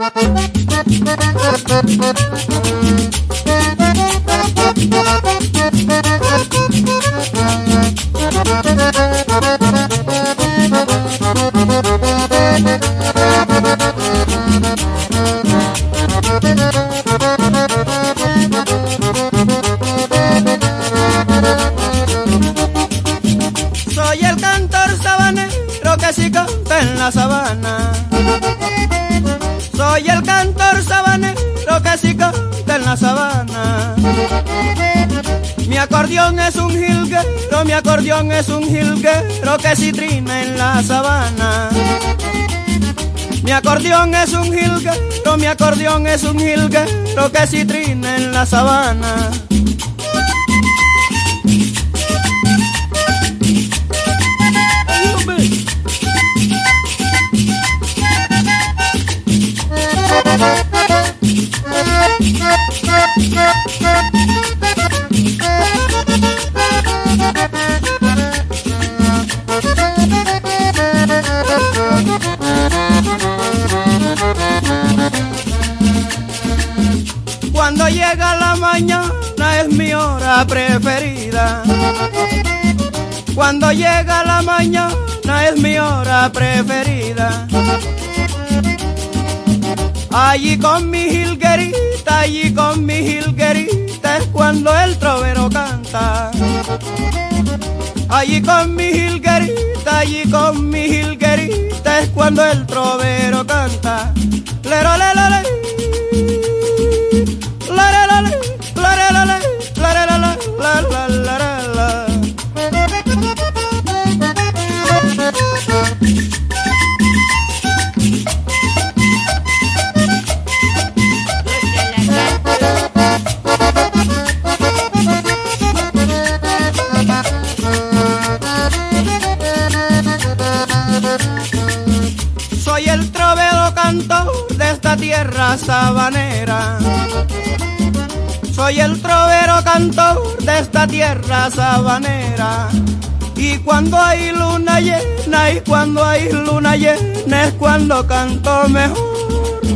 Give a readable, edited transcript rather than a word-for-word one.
Soy el cantor sabanero que sí canta en la sabana. Soy el cantor sabanero que sí canta en la sabana. Mi acordeón es un jilguero, mi acordeón es un jilguero que sí trina en la sabana. Mi acordeón es un jilguero, mi acordeón es un jilguero que sí trina en la sabana. Cuando llega la mañana es mi hora preferida. Cuando llega la mañana es mi hora preferida. Allí con mi jilguerita, allí con mi jilguerita es cuando el trovero canta. Allí con mi jilguerita, allí con mi jilguerita es cuando el trovero canta. Lero, le, le, le. Soy el trovero cantor de esta tierra sabanera. Soy el trovero cantor de esta tierra sabanera. Y cuando hay luna llena, y cuando hay luna llena es cuando canto mejor.